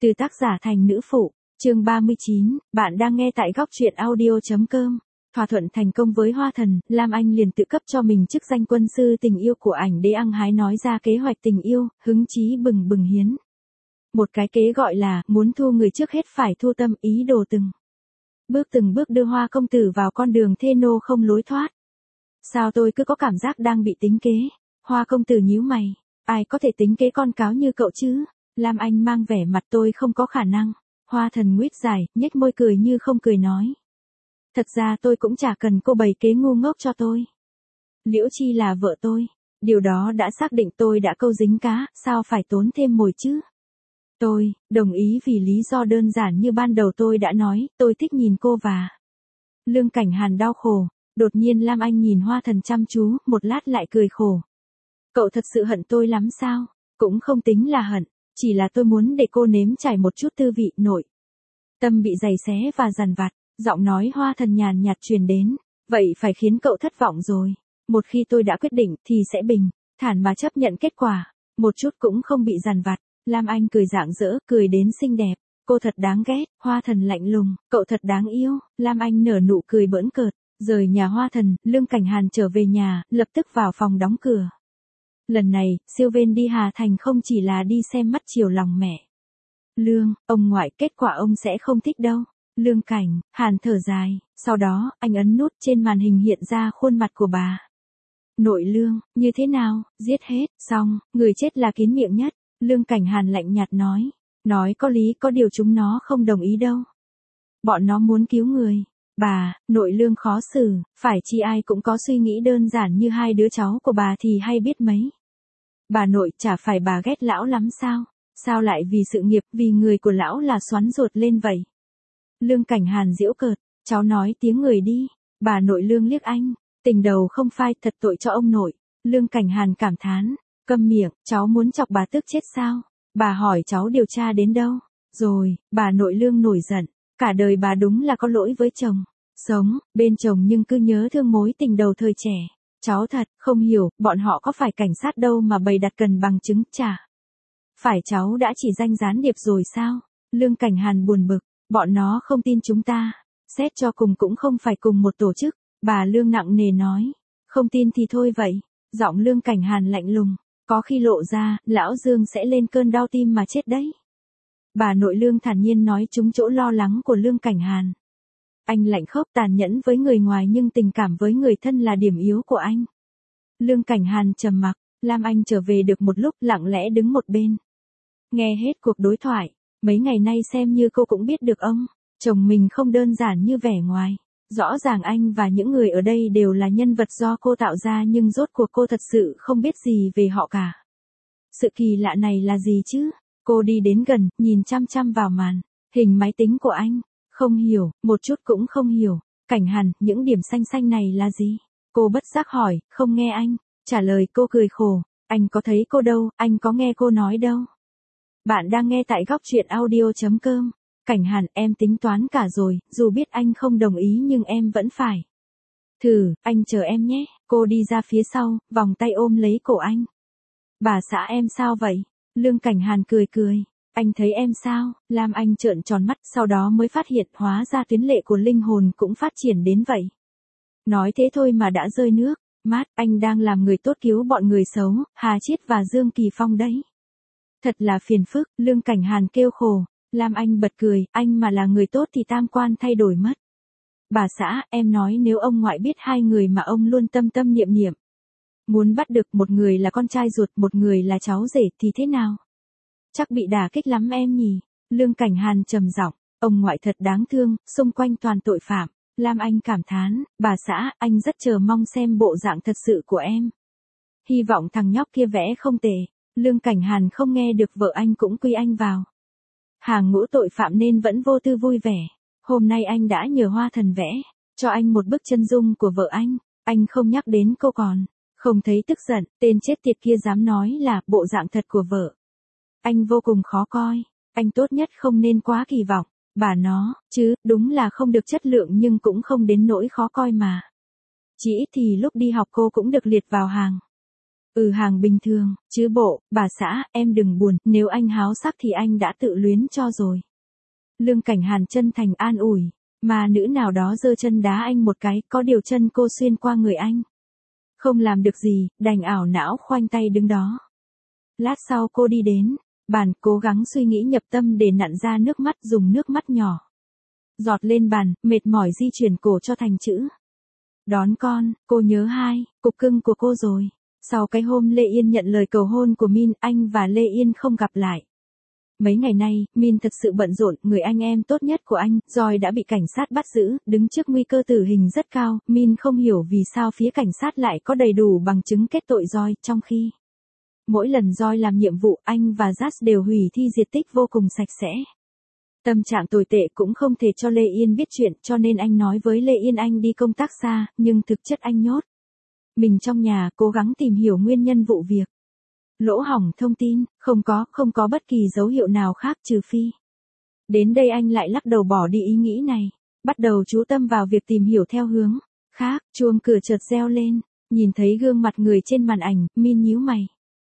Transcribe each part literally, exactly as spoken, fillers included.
Từ tác giả thành nữ phụ, chương ba mươi chín, bạn đang nghe tại góc truyện audio.com. Thỏa thuận thành công với Hoa Thần, Lam Anh liền tự cấp cho mình chức danh quân sư tình yêu của ảnh đế ăn hái nói ra kế hoạch tình yêu, hứng chí bừng bừng hiến. Một cái kế gọi là, muốn thu người trước hết phải thu tâm ý đồ từng. Bước từng bước đưa Hoa công tử vào con đường thê nô không lối thoát. Sao tôi cứ có cảm giác đang bị tính kế? Hoa công tử nhíu mày, ai có thể tính kế con cáo như cậu chứ? Lam Anh mang vẻ mặt tôi không có khả năng. Hoa Thần nguyết dài, nhếch môi cười như không cười nói. Thật ra tôi cũng chả cần cô bày kế ngu ngốc cho tôi. Liễu Chi là vợ tôi. Điều đó đã xác định tôi đã câu dính cá, sao phải tốn thêm mồi chứ? Tôi, đồng ý vì lý do đơn giản như ban đầu tôi đã nói, tôi thích nhìn cô và... Lương Cảnh Hàn đau khổ. Đột nhiên Lam Anh nhìn Hoa Thần chăm chú, một lát lại cười khổ. Cậu thật sự hận tôi lắm sao? Cũng không tính là hận. Chỉ là tôi muốn để cô nếm trải một chút tư vị nội. Tâm bị giày xé và dằn vặt, giọng nói Hoa Thần nhàn nhạt truyền đến. Vậy phải khiến cậu thất vọng rồi. Một khi tôi đã quyết định thì sẽ bình, thản mà chấp nhận kết quả. Một chút cũng không bị dằn vặt. Lam Anh cười rạng rỡ, cười đến xinh đẹp. Cô thật đáng ghét. Hoa Thần lạnh lùng, cậu thật đáng yêu. Lam Anh nở nụ cười bỡn cợt. Rời nhà Hoa Thần, Lương Cảnh Hàn trở về nhà, lập tức vào phòng đóng cửa. Lần này, siêu vên đi Hà Thành không chỉ là đi xem mắt chiều lòng mẹ. Lương, ông ngoại kết quả ông sẽ không thích đâu. Lương Cảnh, Hàn thở dài, sau đó, anh ấn nút trên màn hình hiện ra khuôn mặt của bà. Nội Lương, như thế nào, giết hết, xong, người chết là kín miệng nhất. Lương Cảnh Hàn lạnh nhạt nói. Nói có lý có điều chúng nó không đồng ý đâu. Bọn nó muốn cứu người. Bà, Nội Lương khó xử, phải chi ai cũng có suy nghĩ đơn giản như hai đứa cháu của bà thì hay biết mấy. Bà nội chả phải bà ghét lão lắm sao? Sao lại vì sự nghiệp, vì người của lão là xoắn ruột lên vậy? Lương Cảnh Hàn giễu cợt, cháu nói tiếng người đi. Bà Nội Lương liếc anh, tình đầu không phai, thật tội cho ông nội. Lương Cảnh Hàn cảm thán, câm miệng, cháu muốn chọc bà tức chết sao? Bà hỏi cháu điều tra đến đâu? Rồi, bà Nội Lương nổi giận. Cả đời bà đúng là có lỗi với chồng. Sống, bên chồng nhưng cứ nhớ thương mối tình đầu thời trẻ. Cháu thật, không hiểu, bọn họ có phải cảnh sát đâu mà bày đặt cần bằng chứng, chả. Phải cháu đã chỉ danh gián điệp rồi sao? Lương Cảnh Hàn buồn bực, bọn nó không tin chúng ta. Xét cho cùng cũng không phải cùng một tổ chức. Bà Lương nặng nề nói. Không tin thì thôi vậy. Giọng Lương Cảnh Hàn lạnh lùng. Có khi lộ ra, lão Dương sẽ lên cơn đau tim mà chết đấy. Bà Nội Lương thản nhiên nói trúng chỗ lo lắng của Lương Cảnh Hàn. Anh lạnh khốc tàn nhẫn với người ngoài nhưng tình cảm với người thân là điểm yếu của anh. Lương Cảnh Hàn trầm mặc, Lam Anh trở về được một lúc lặng lẽ đứng một bên. Nghe hết cuộc đối thoại, mấy ngày nay xem như cô cũng biết được ông, chồng mình không đơn giản như vẻ ngoài. Rõ ràng anh và những người ở đây đều là nhân vật do cô tạo ra nhưng rốt cuộc cô thật sự không biết gì về họ cả. Sự kỳ lạ này là gì chứ? Cô đi đến gần, nhìn chăm chăm vào màn hình máy tính của anh. Không hiểu, một chút cũng không hiểu. Cảnh Hàn, những điểm xanh xanh này là gì? Cô bất giác hỏi, không nghe anh. Trả lời cô cười khổ. Anh có thấy cô đâu, anh có nghe cô nói đâu. Bạn đang nghe tại góc truyện audio.com. Cảnh Hàn, em tính toán cả rồi, dù biết anh không đồng ý nhưng em vẫn phải. Thử, anh chờ em nhé. Cô đi ra phía sau, vòng tay ôm lấy cổ anh. Bà xã em sao vậy? Lương Cảnh Hàn cười cười. Anh thấy em sao? Lam Anh trợn tròn mắt, sau đó mới phát hiện hóa ra tuyến lệ của linh hồn cũng phát triển đến vậy. Nói thế thôi mà đã rơi nước. Mát, anh đang làm người tốt cứu bọn người xấu, Hà Chiết và Dương Kỳ Phong đấy. Thật là phiền phức, Lương Cảnh Hàn kêu khổ. Lam Anh bật cười, anh mà là người tốt thì tam quan thay đổi mất. Bà xã, em nói nếu ông ngoại biết hai người mà ông luôn tâm tâm niệm niệm. Muốn bắt được một người là con trai ruột, một người là cháu rể thì thế nào? Chắc bị đả kích lắm em nhỉ? Lương Cảnh Hàn trầm giọng, ông ngoại thật đáng thương, xung quanh toàn tội phạm. Lam Anh cảm thán, bà xã, anh rất chờ mong xem bộ dạng thật sự của em. Hy vọng thằng nhóc kia vẽ không tệ. Lương Cảnh Hàn không nghe được vợ anh cũng quy anh vào hàng ngũ tội phạm nên vẫn vô tư vui vẻ. Hôm nay anh đã nhờ Hoa Thần vẽ cho anh một bức chân dung của vợ anh. Anh không nhắc đến cô còn không thấy tức giận, tên chết tiệt kia dám nói là bộ dạng thật của vợ. Anh vô cùng khó coi, anh tốt nhất không nên quá kỳ vọng, bà nó, chứ, đúng là không được chất lượng nhưng cũng không đến nỗi khó coi mà. Chỉ ít thì lúc đi học cô cũng được liệt vào hàng Ừ hàng bình thường, chứ bộ, bà xã, em đừng buồn, nếu anh háo sắc thì anh đã tự luyến cho rồi. Lương Cảnh Hàn chân thành an ủi, mà nữ nào đó giơ chân đá anh một cái, có điều chân cô xuyên qua người anh. Không làm được gì, đành ảo não khoanh tay đứng đó. Lát sau cô đi đến bàn, cố gắng suy nghĩ nhập tâm để nặn ra nước mắt, dùng nước mắt nhỏ giọt lên bàn, mệt mỏi di chuyển cổ cho thành chữ. Đón con, cô nhớ hai, cục cưng của cô rồi. Sau cái hôm Lê Yên nhận lời cầu hôn của Min, anh và Lê Yên không gặp lại. Mấy ngày nay, Min thật sự bận rộn, người anh em tốt nhất của anh, Joy đã bị cảnh sát bắt giữ, đứng trước nguy cơ tử hình rất cao. Min không hiểu vì sao phía cảnh sát lại có đầy đủ bằng chứng kết tội Joy, trong khi mỗi lần Joy làm nhiệm vụ, anh và Jazz đều hủy thi diệt tích vô cùng sạch sẽ. Tâm trạng tồi tệ cũng không thể cho Lê Yên biết chuyện, cho nên anh nói với Lê Yên anh đi công tác xa, nhưng thực chất anh nhốt mình trong nhà, cố gắng tìm hiểu nguyên nhân vụ việc. Lỗ hổng thông tin, không có, không có bất kỳ dấu hiệu nào khác trừ phi. Đến đây anh lại lắc đầu bỏ đi ý nghĩ này, bắt đầu chú tâm vào việc tìm hiểu theo hướng khác. Chuông cửa chợt reo lên, nhìn thấy gương mặt người trên màn ảnh, Min nhíu mày.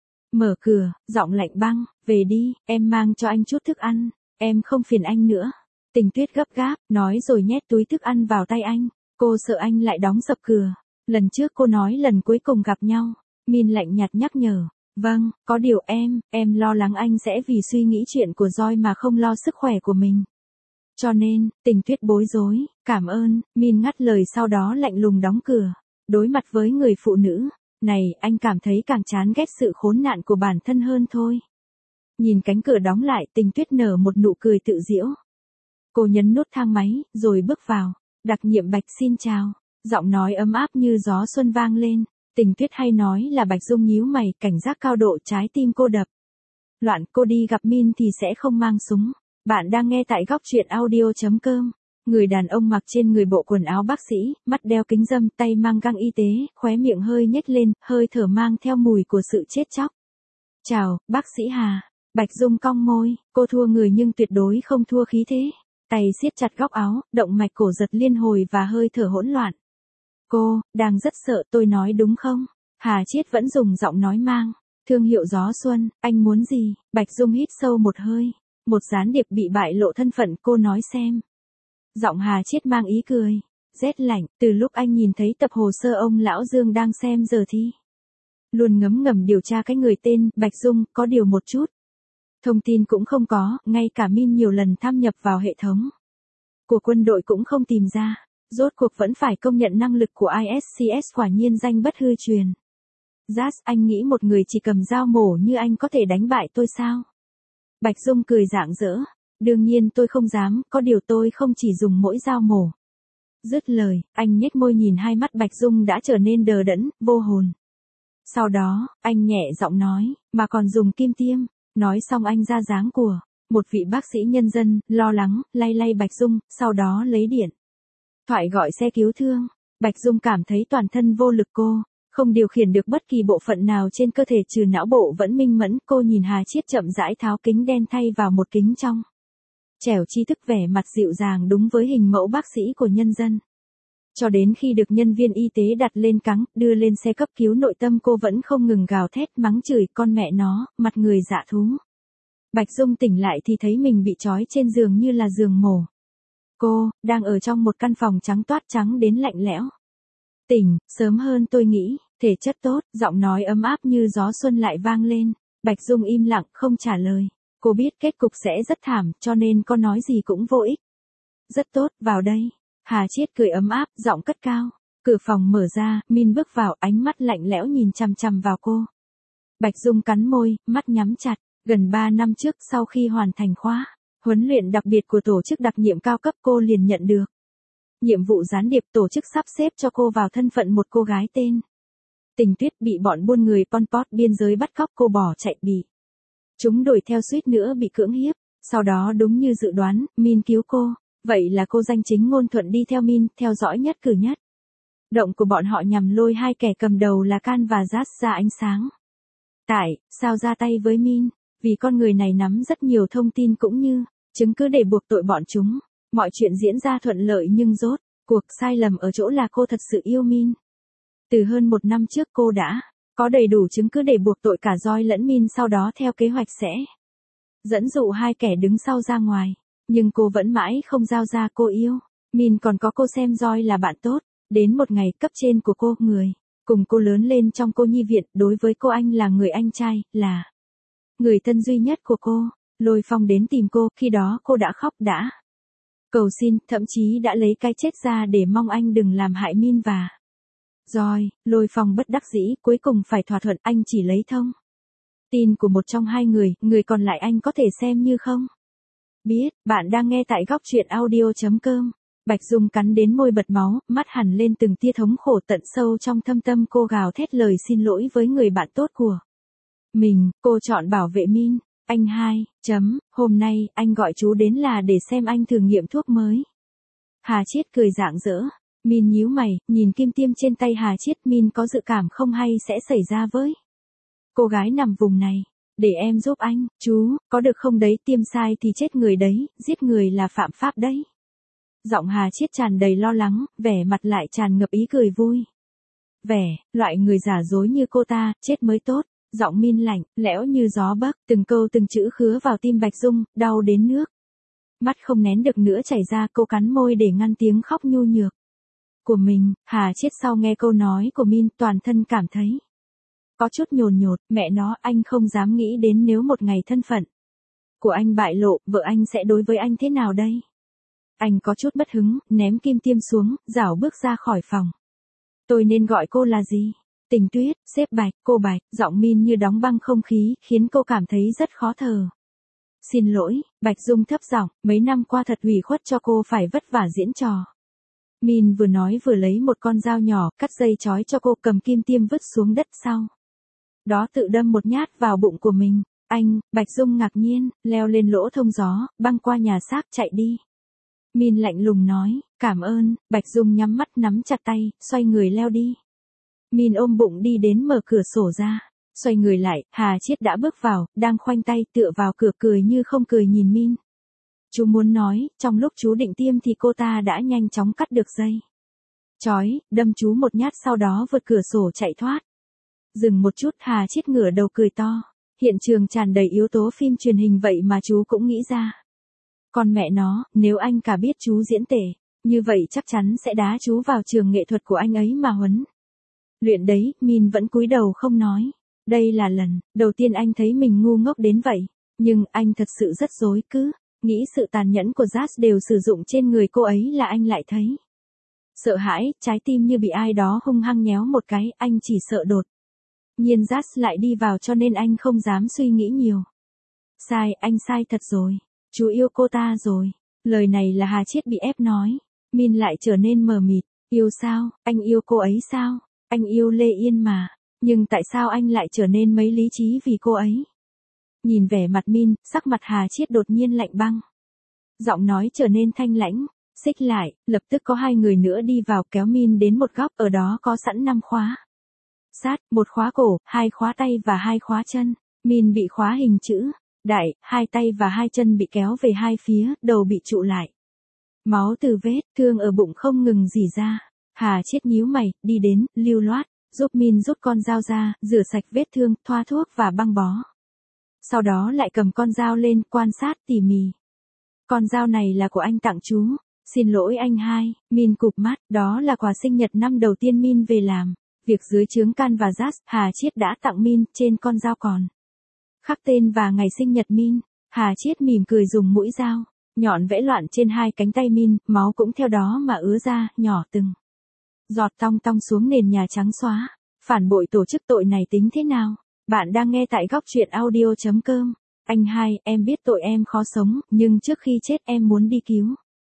Mở cửa, giọng lạnh băng, về đi, em mang cho anh chút thức ăn, em không phiền anh nữa. Tình Tuyết gấp gáp, nói rồi nhét túi thức ăn vào tay anh, cô sợ anh lại đóng sập cửa. Lần trước cô nói lần cuối cùng gặp nhau, Min lạnh nhạt nhắc nhở. Vâng, có điều em, em lo lắng anh sẽ vì suy nghĩ chuyện của Joy mà không lo sức khỏe của mình. Cho nên, Tình Tuyết bối rối, cảm ơn, Min ngắt lời sau đó lạnh lùng đóng cửa. Đối mặt với người phụ nữ này, anh cảm thấy càng chán ghét sự khốn nạn của bản thân hơn thôi. Nhìn cánh cửa đóng lại, Tình Tuyết nở một nụ cười tự giễu. Cô nhấn nút thang máy, rồi bước vào. Đặc nhiệm Bạch xin chào. Giọng nói ấm áp như gió xuân vang lên. Tình Tuyết hay nói là Bạch Dung nhíu mày, cảnh giác cao độ, trái tim cô đập loạn. Cô đi gặp Min thì sẽ không mang súng. Bạn đang nghe tại góc truyện audio chấm com. Người đàn ông mặc trên người bộ quần áo bác sĩ, mắt đeo kính râm, tay mang găng y tế, khóe miệng hơi nhếch lên, hơi thở mang theo mùi của sự chết chóc. Chào, bác sĩ Hà. Bạch Dung cong môi, cô thua người nhưng tuyệt đối không thua khí thế. Tay siết chặt góc áo, động mạch cổ giật liên hồi và hơi thở hỗn loạn. Cô, đang rất sợ, tôi nói đúng không? Hà Chiết vẫn dùng giọng nói mang thương hiệu gió xuân, anh muốn gì? Bạch Dung hít sâu một hơi, một gián điệp bị bại lộ thân phận, cô nói xem. Giọng Hà Chiết mang ý cười, rét lạnh, từ lúc anh nhìn thấy tập hồ sơ ông lão Dương đang xem giờ thì luôn ngấm ngầm điều tra cái người tên Bạch Dung, có điều một chút thông tin cũng không có, ngay cả Min nhiều lần thâm nhập vào hệ thống của quân đội cũng không tìm ra. Rốt cuộc vẫn phải công nhận năng lực của i ét xê ét quả nhiên danh bất hư truyền. Jazz, anh nghĩ một người chỉ cầm dao mổ như anh có thể đánh bại tôi sao? Bạch Dung cười rạng rỡ. Đương nhiên tôi không dám, có điều tôi không chỉ dùng mỗi dao mổ. Dứt lời, anh nhếch môi nhìn hai mắt Bạch Dung đã trở nên đờ đẫn, vô hồn. Sau đó, anh nhẹ giọng nói, mà còn dùng kim tiêm. Nói xong anh ra dáng của một vị bác sĩ nhân dân, lo lắng, lay lay Bạch Dung, sau đó lấy điện thoại gọi xe cứu thương. Bạch Dung cảm thấy toàn thân vô lực, cô không điều khiển được bất kỳ bộ phận nào trên cơ thể trừ não bộ vẫn minh mẫn. Cô nhìn Hà Chiết chậm rãi tháo kính đen thay vào một kính trong trẻo tri thức, vẻ mặt dịu dàng đúng với hình mẫu bác sĩ của nhân dân. Cho đến khi được nhân viên y tế đặt lên cáng, đưa lên xe cấp cứu nội tâm, cô vẫn không ngừng gào thét mắng chửi con mẹ nó, mặt người dạ thú. Bạch Dung tỉnh lại thì thấy mình bị trói trên giường như là giường mổ. Cô, đang ở trong một căn phòng trắng toát, trắng đến lạnh lẽo. Tỉnh, sớm hơn tôi nghĩ, thể chất tốt, giọng nói ấm áp như gió xuân lại vang lên. Bạch Dung im lặng, không trả lời. Cô biết kết cục sẽ rất thảm, cho nên có nói gì cũng vô ích. Rất tốt, vào đây. Hà Chiết cười ấm áp, giọng cất cao. Cửa phòng mở ra, Min bước vào, ánh mắt lạnh lẽo nhìn chằm chằm vào cô. Bạch Dung cắn môi, mắt nhắm chặt. Gần ba năm trước, sau khi hoàn thành khóa huấn luyện đặc biệt của tổ chức đặc nhiệm cao cấp, cô liền nhận được nhiệm vụ gián điệp. Tổ chức sắp xếp cho cô vào thân phận một cô gái tên Tình Tuyết, bị bọn buôn người Pol Pot biên giới bắt cóc. Cô bỏ chạy, bị chúng đuổi theo, suýt nữa bị cưỡng hiếp. Sau đó đúng như dự đoán, Min cứu cô. Vậy là cô danh chính ngôn thuận đi theo Min, theo dõi nhất cử nhất động của bọn họ nhằm lôi hai kẻ cầm đầu là Can và Jazz ra ánh sáng. Tại sao ra tay với Min? Vì con người này nắm rất nhiều thông tin cũng như chứng cứ để buộc tội bọn chúng. Mọi chuyện diễn ra thuận lợi nhưng rốt cuộc sai lầm ở chỗ là cô thật sự yêu Min. Từ hơn một năm trước cô đã Có đầy đủ chứng cứ để buộc tội cả Joy lẫn Min, sau đó theo kế hoạch sẽ dẫn dụ hai kẻ đứng sau ra ngoài. Nhưng cô vẫn mãi không giao ra cô yêu. Min còn có cô xem Joy là bạn tốt. Đến một ngày, cấp trên của cô, người cùng cô lớn lên trong cô nhi viện, đối với cô anh là người anh trai, là người thân duy nhất của cô. Lôi Phong đến tìm cô, khi đó cô đã khóc, đã cầu xin, thậm chí đã lấy cái chết ra để mong anh đừng làm hại Min và Joy. Lôi Phong bất đắc dĩ, cuối cùng phải thỏa thuận, anh chỉ lấy thông tin của một trong hai người, người còn lại anh có thể xem như không biết. Bạn đang nghe tại góc truyện audio chấm com. Bạch Dung cắn đến môi bật máu, mắt hằn lên từng tia thống khổ tận sâu trong thâm tâm, cô gào thét lời xin lỗi với người bạn tốt của mình. Cô chọn bảo vệ Min. Anh hai, chấm, hôm nay, anh gọi chú đến là để xem anh thử nghiệm thuốc mới. Hà Chiết cười rạng rỡ. Min nhíu mày, nhìn kim tiêm trên tay Hà Chiết. Min có dự cảm không hay sẽ xảy ra với cô gái nằm vùng này. Để em giúp anh, chú, có được không đấy, tiêm sai thì chết người đấy, giết người là phạm pháp đấy. Giọng Hà Chiết tràn đầy lo lắng, vẻ mặt lại tràn ngập ý cười vui vẻ, loại người giả dối như cô ta, chết mới tốt. Giọng Min lạnh, lẽo như gió bấc, từng câu từng chữ khứa vào tim Bạch Dung, đau đến nước mắt không nén được nữa chảy ra. Cô cắn môi để ngăn tiếng khóc nhu nhược của mình. Hà Chiết sau nghe câu nói của Min, toàn thân cảm thấy có chút nhồn nhột. Mẹ nó, anh không dám nghĩ đến nếu một ngày thân phận của anh bại lộ, vợ anh sẽ đối với anh thế nào đây. Anh có chút bất hứng, ném kim tiêm xuống, rảo bước ra khỏi phòng. Tôi nên gọi cô là gì? Tình Tuyết, sếp Bạch, cô Bạch. Giọng Min như đóng băng không khí, khiến cô cảm thấy rất khó thở. Xin lỗi, Bạch Dung thấp giọng, mấy năm qua thật ủy khuất cho cô phải vất vả diễn trò. Min vừa nói vừa lấy một con dao nhỏ, cắt dây chói cho cô, cầm kim tiêm vứt xuống đất, sau đó tự đâm một nhát vào bụng của mình. Anh, Bạch Dung ngạc nhiên, leo lên lỗ thông gió, băng qua nhà xác, chạy đi. Min lạnh lùng nói, cảm ơn. Bạch Dung nhắm mắt nắm chặt tay, xoay người leo đi. Min ôm bụng đi đến mở cửa sổ ra. Xoay người lại, Hà Chiết đã bước vào, đang khoanh tay tựa vào cửa, cười như không cười nhìn Min. Chú muốn nói, trong lúc chú định tiêm thì cô ta đã nhanh chóng cắt được dây chói, đâm chú một nhát, sau đó vượt cửa sổ chạy thoát. Dừng một chút, Hà Chiết ngửa đầu cười to. Hiện trường tràn đầy yếu tố phim truyền hình vậy mà chú cũng nghĩ ra. Còn mẹ nó, nếu anh cả biết chú diễn tệ, như vậy chắc chắn sẽ đá chú vào trường nghệ thuật của anh ấy mà huấn luyện đấy. Min vẫn cúi đầu không nói. Đây là lần đầu tiên anh thấy mình ngu ngốc đến vậy. Nhưng anh thật sự rất rối, cứ nghĩ sự tàn nhẫn của Jazz đều sử dụng trên người cô ấy là anh lại thấy sợ hãi, trái tim như bị ai đó hung hăng nhéo một cái. Anh chỉ sợ đột nhiên Jazz lại đi vào, cho nên anh không dám suy nghĩ nhiều. Sai, anh sai thật rồi. Chú yêu cô ta rồi. Lời này là Hà Chiết bị ép nói. Min lại trở nên mờ mịt. Yêu sao? Anh yêu cô ấy sao? Anh yêu Lê Yên mà. Nhưng tại sao anh lại trở nên mấy lý trí vì cô ấy? Nhìn vẻ mặt Min, sắc mặt Hà Chiết đột nhiên lạnh băng. Giọng nói trở nên thanh lãnh. Xích lại, lập tức có hai người nữa đi vào, kéo Min đến một góc, ở đó có sẵn năm khóa sát, một khóa cổ, hai khóa tay và hai khóa chân. Min bị khóa hình chữ đại, hai tay và hai chân bị kéo về hai phía, đầu bị trụ lại. Máu từ vết thương ở bụng không ngừng rỉ ra. Hà Chiết nhíu mày, đi đến, lưu loát, giúp Min rút con dao ra, rửa sạch vết thương, thoa thuốc và băng bó. Sau đó lại cầm con dao lên, quan sát tỉ mỉ. Con dao này là của anh tặng chú. Xin lỗi anh hai. Min cụp mắt, đó là quà sinh nhật năm đầu tiên Min về làm việc dưới trướng Can và Jazz. Hà Chiết đã tặng Min, trên con dao còn khắc tên và ngày sinh nhật Min. Hà Chiết mỉm cười dùng mũi dao nhọn vẽ loạn trên hai cánh tay Min, máu cũng theo đó mà ứa ra, nhỏ từng giọt tong tong xuống nền nhà trắng xóa. Phản bội tổ chức, tội này tính thế nào? Bạn đang nghe tại góc truyện audio chấm com. Anh hai, em biết tội em khó sống, nhưng trước khi chết em muốn đi cứu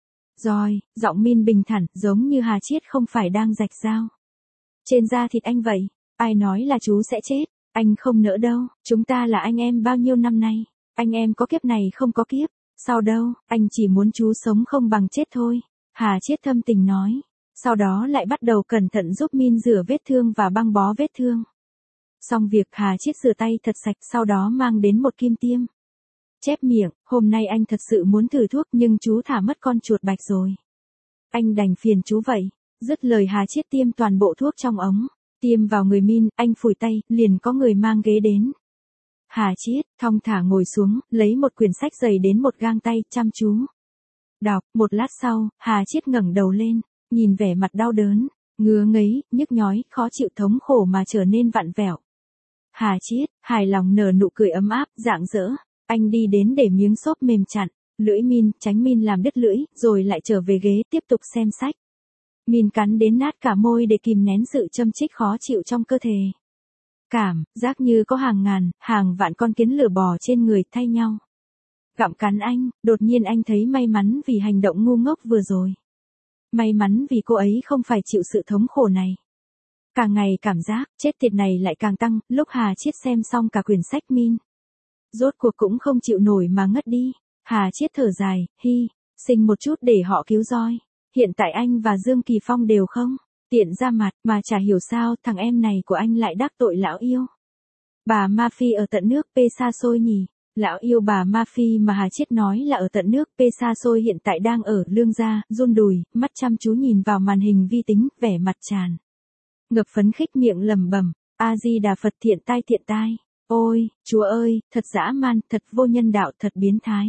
Joy. Giọng Min bình thản, giống như Hà Chiết không phải đang rạch dao trên da thịt anh vậy. Ai nói là chú sẽ chết? Anh không nỡ đâu. Chúng ta là anh em bao nhiêu năm nay. Anh em có kiếp này không có kiếp sau đâu. Anh chỉ muốn chú sống không bằng chết thôi. Hà Chiết thâm tình nói. Sau đó lại bắt đầu cẩn thận giúp Min rửa vết thương và băng bó vết thương. Xong việc, Hà Chiết rửa tay thật sạch, sau đó mang đến một kim tiêm. Chép miệng, hôm nay anh thật sự muốn thử thuốc, nhưng chú thả mất con chuột bạch rồi. Anh đành phiền chú vậy. Dứt lời, Hà Chiết tiêm toàn bộ thuốc trong ống Tiêm vào người Min, anh phủi tay, liền có người mang ghế đến. Hà Chiết, thong thả ngồi xuống, lấy một quyển sách dày đến một gang tay, chăm chú. Đọc, một lát sau, Hà Chiết ngẩng đầu lên, nhìn vẻ mặt đau đớn, ngứa ngấy, nhức nhói, khó chịu thống khổ mà trở nên vặn vẹo. Hà Chiết, hài lòng nở nụ cười ấm áp, rạng rỡ, anh đi đến để miếng xốp mềm chặn, lưỡi Min, tránh Min làm đứt lưỡi, rồi lại trở về ghế, tiếp tục xem sách. Min cắn đến nát cả môi để kìm nén sự châm chích khó chịu trong cơ thể. Cảm giác như có hàng ngàn, hàng vạn con kiến lửa bò trên người thay nhau. Gặm cắn anh, đột nhiên anh thấy may mắn vì hành động ngu ngốc vừa rồi. May mắn vì cô ấy không phải chịu sự thống khổ này. Càng ngày cảm giác chết tiệt này lại càng tăng, lúc Hà Chiết xem xong cả quyển sách Min. Rốt cuộc cũng không chịu nổi mà ngất đi. Hà Chiết thở dài, hi, sinh một chút để họ cứu roi. Hiện tại anh và Dương Kỳ Phong đều không tiện ra mặt, mà chả hiểu sao thằng em này của anh lại đắc tội lão yêu. Bà Ma Phi ở tận nước P xa xôi nhỉ. Lão yêu bà Ma Phi mà Hà Chiết nói là ở tận nước P xa xôi hiện tại đang ở Lương Gia, run đùi, mắt chăm chú nhìn vào màn hình vi tính, vẻ mặt tràn ngập phấn khích, miệng lẩm bẩm, A Di Đà Phật, thiện tai thiện tai. Ôi, Chúa ơi, thật dã man, thật vô nhân đạo, thật biến thái.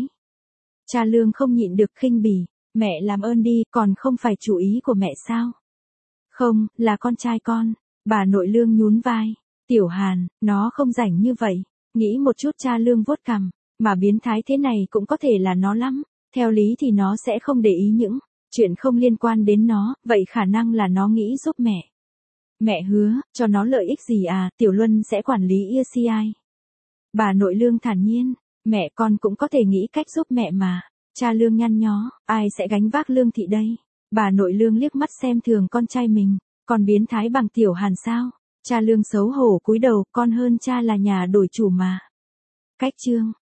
Cha Lương không nhịn được khinh bỉ, mẹ làm ơn đi, còn không phải chủ ý của mẹ sao? Không, là con trai con. Bà nội Lương nhún vai. Tiểu Hàn, nó không rảnh như vậy. Nghĩ một chút, cha Lương vuốt cằm, mà biến thái thế này cũng có thể là nó lắm. Theo lý thì nó sẽ không để ý những chuyện không liên quan đến nó, vậy khả năng là nó nghĩ giúp mẹ. Mẹ hứa, cho nó lợi ích gì à, Tiểu Luân sẽ quản lý i xê i. Bà nội Lương thản nhiên, mẹ con cũng có thể nghĩ cách giúp mẹ mà. Cha Lương nhăn nhó, ai sẽ gánh vác Lương thị đây? Bà nội Lương liếc mắt xem thường con trai mình, còn biến thái bằng Tiểu Hàn sao? Cha Lương xấu hổ cúi đầu, con hơn cha là nhà đổi chủ mà. Cách chương